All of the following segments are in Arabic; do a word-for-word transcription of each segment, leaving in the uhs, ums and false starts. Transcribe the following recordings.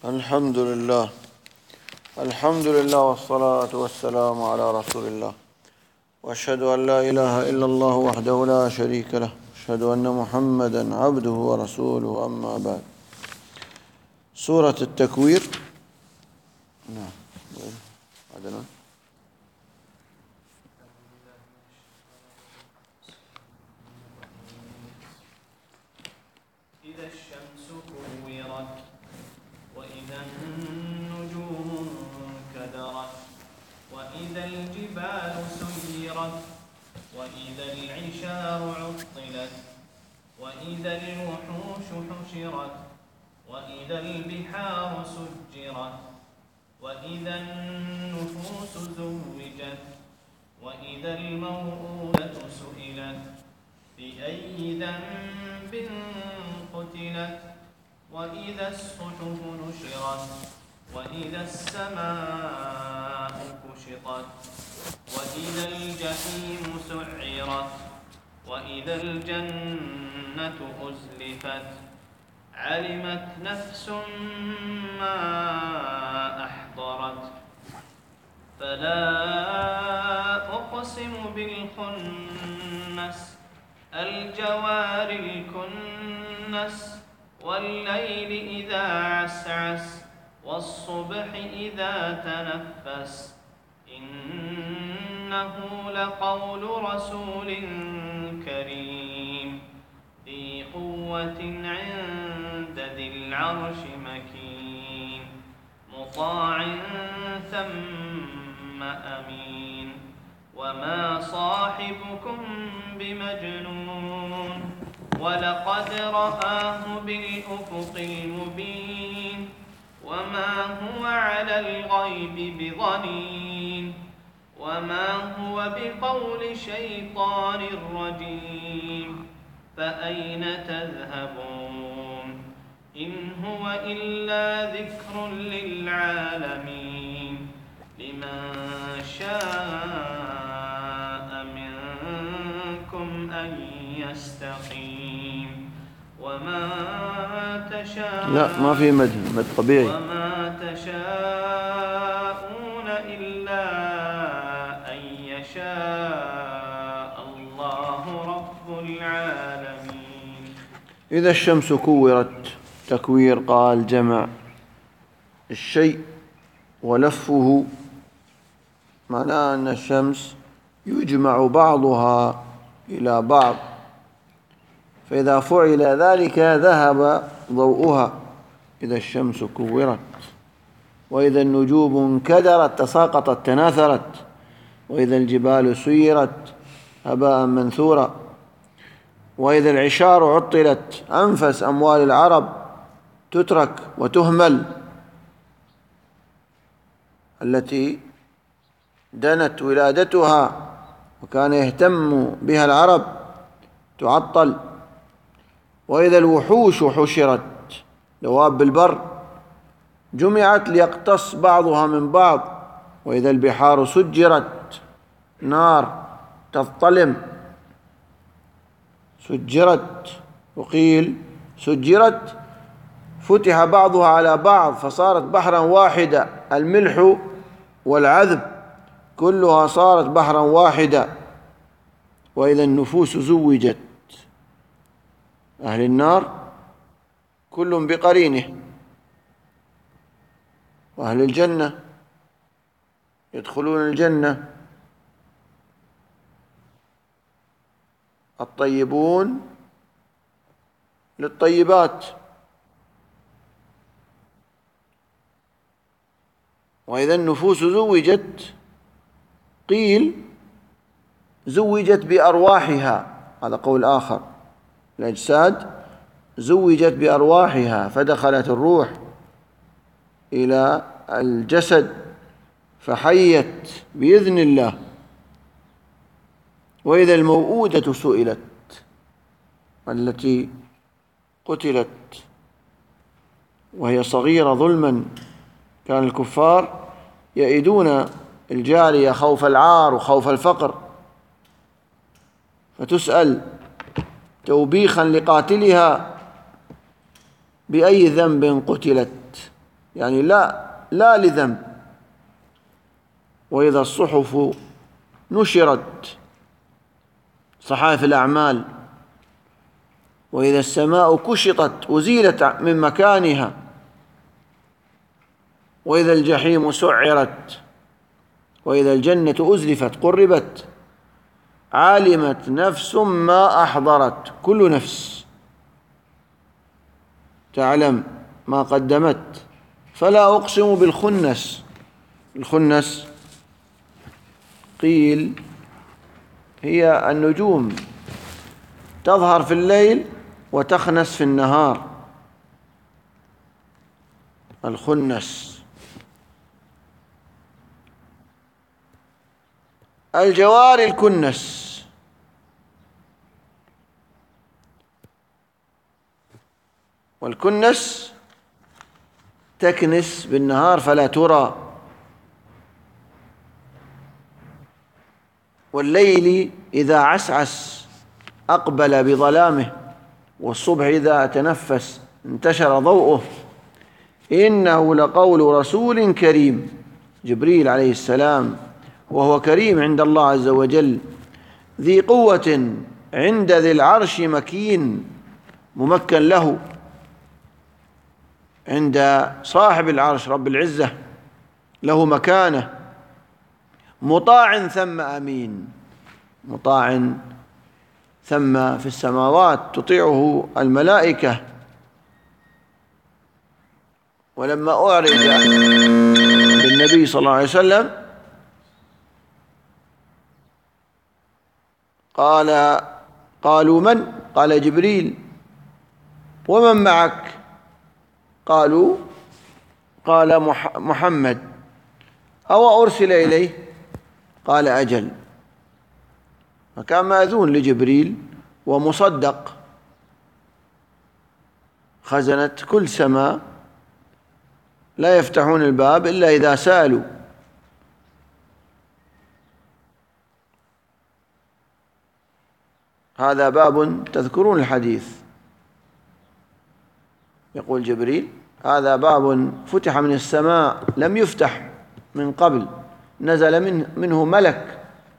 الحمد لله الحمد لله والصلاة والسلام على رسول الله، وأشهد أن لا إله إلا الله وحده لا شريك له، أشهد أن محمدًا عبده ورسوله، أما بعد. سورة التكوير. نعم. عدنا. إذا الشمس كورت وإذا النجوم انكدرت وإذا الجبال سيرت وإذا العشار عطلت وإذا الوحوش حشرت وإذا البحار سجرت وإذا النفوس زوجت وإذا الموءودة سئلت بأي ذنب قتلت وإذا الصحف نشرت وإذا السماء كشطت وإذا الجحيم سعرت وإذا الجنة أزلفت علمت نفس ما أحضرت فلا أقسم بالخنس الجوار الكنس والليل إذا عسعس والصبح إذا تنفس إنه لقول رسول كريم ذي قوة عند ذي العرش مكين مطاع ثم أمين وما صاحبكم بمجنون ولقد رآه بالأفق المبين وما هو على الغيب بضنين وما هو بقول شيطان رجيم فأين تذهبون إن هو إلا ذكر للعالمين لمن شاء منكم أن يستقيم وما تشاء لا، ما في مد مد طبيعي. وما تشاءون إلا أن يشاء الله رب العالمين. إذا الشمس كورت، تكوير قال جمع الشيء ولفه، معناه أن الشمس يجمع بعضها إلى بعض، فإذا فعل ذلك ذهب ضوءها. إذا الشمس كورت وإذا النجوم انكدرت تساقطت تناثرت وإذا الجبال سيرت هباء منثورا وإذا العشار عطلت أنفس أموال العرب تترك وتهمل، التي دنت ولادتها وكان يهتم بها العرب تعطل. وإذا الوحوش حشرت، دواب البر جمعت ليقتص بعضها من بعض. وإذا البحار سجرت، نار تظلم سجرت، وقيل سجرت فتح بعضها على بعض فصارت بحرا واحدا، الملح والعذب كلها صارت بحرا واحدا. وإذا النفوس زوجت، أهل النار كل بقرينه، وأهل الجنة يدخلون الجنة الطيبون للطيبات. وإذا النفوس زوجت قيل زوجت بأرواحها، هذا قول آخر، الأجساد زوجت بأرواحها فدخلت الروح إلى الجسد فحيت بإذن الله. وإذا الموءودة سئلت، التي قتلت وهي صغيرة ظلما، كان الكفار يئدون الجارية خوف العار وخوف الفقر، فتسأل توبيخا لقاتلها بأي ذنب قتلت، يعني لا لا لذنب. وإذا الصحف نشرت، صحائف الأعمال، وإذا السماء كشطت وزيلت من مكانها، وإذا الجحيم سعرت، وإذا الجنة أزلفت قربت، علمت نفس ما أحضرت. كل نفس تعلم ما قدمت. فلا أقسم بالخنس. الخنس قيل هي النجوم تظهر في الليل وتخنس في النهار. الخنس. الجوار الكنس. والكنس تكنس بالنهار فلا ترى، والليل إذا عسعس أقبل بظلامه، والصبح إذا تنفس انتشر ضوءه. إنه لقول رسول كريم، جبريل عليه السلام، وهو كريم عند الله عز وجل، ذي قوة عند ذي العرش مكين، ممكن له عند صاحب العرش رب العزة، له مكانة، مطاع ثم أمين. مطاع ثم في السماوات تطيعه الملائكة. ولما أعرض بالنبي صلى الله عليه وسلم قال قالوا من؟ قال جبريل. ومن معك؟ قالوا قال محمد. أو أرسل إليه؟ قال أجل. فكان مأذون لجبريل ومصدق. خزنة كل سماء لا يفتحون الباب إلا إذا سألوا. هذا باب تذكرون الحديث. يقول جبريل هذا باب فتح من السماء لم يفتح من قبل، نزل منه, منه ملك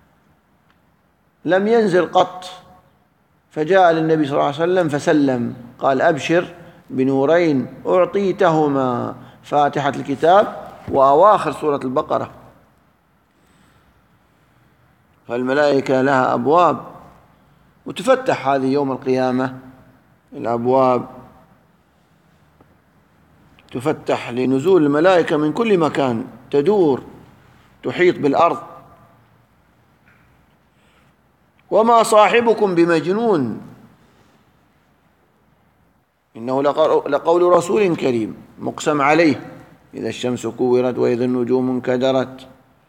لم ينزل قط، فجاء للنبي صلى الله عليه وسلم فسلم، قال أبشر بنورين أعطيتهما، فاتحة الكتاب وأواخر سورة البقرة. فالملائكة لها أبواب وتفتح هذه يوم القيامة، الأبواب تفتح لنزول الملائكة من كل مكان، تدور تحيط بالأرض. وما صاحبكم بمجنون إنه لقول رسول كريم مقسم عليه، إذا الشمس كورت وإذا النجوم انكدرت.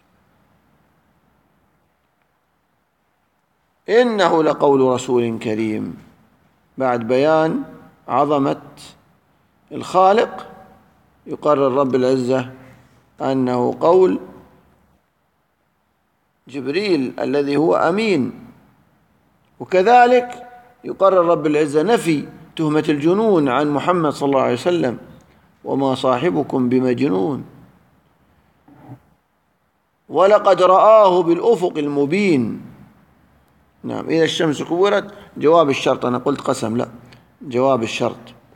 إنه لقول رسول كريم. بعد بيان عظمة الخالق يقرر رب العزة أنه قول جبريل الذي هو أمين. وكذلك يقرر رب العزة نفي تهمة الجنون عن محمد صلى الله عليه وسلم، وما صاحبكم بمجنون، ولقد رآه بالأفق المبين. نعم، إذا الشمس كورت جواب الشرط، أنا قلت قسم، لا جواب الشرط.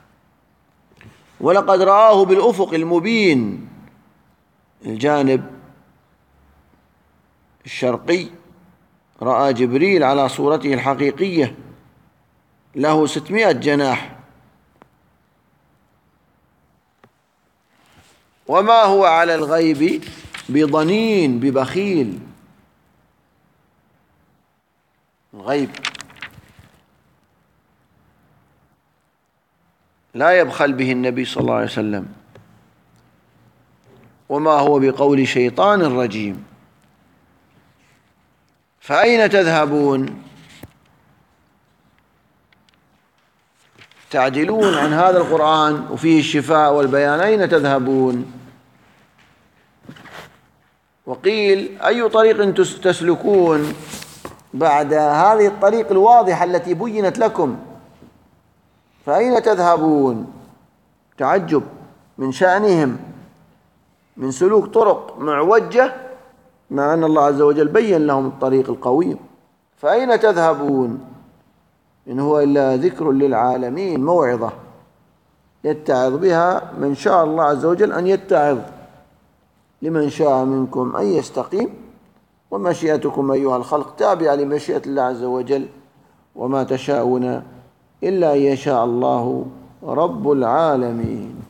ولقد رآه بالأفق المبين، الجانب الشرقي، رأى جبريل على صورته الحقيقية، له ستمائة جناح. وما هو على الغيب بضنين، ببخيل. الغيب لا يبخل به النبي صلى الله عليه وسلم. وما هو بقول شيطان رجيم. فأين تذهبون؟ تعدلون عن هذا القرآن وفيه الشفاء والبيان، أين تذهبون؟ وقيل أي طريق تسلكون بعد هذه الطريق الواضحة التي بينت لكم؟ فأين تذهبون؟ تعجب من شأنهم من سلوك طرق معوجة، مع أن الله عز وجل بين لهم الطريق القويم. فأين تذهبون؟ إن هو إلا ذكر للعالمين، موعظة يتعظ بها من شاء الله عز وجل أن يتعظ، لمن شاء منكم أن يستقيم. ومشيئتكم أيها الخلق تابعة لمشيئة الله عز وجل، وما تشاءون إلا أن يشاء الله رب العالمين.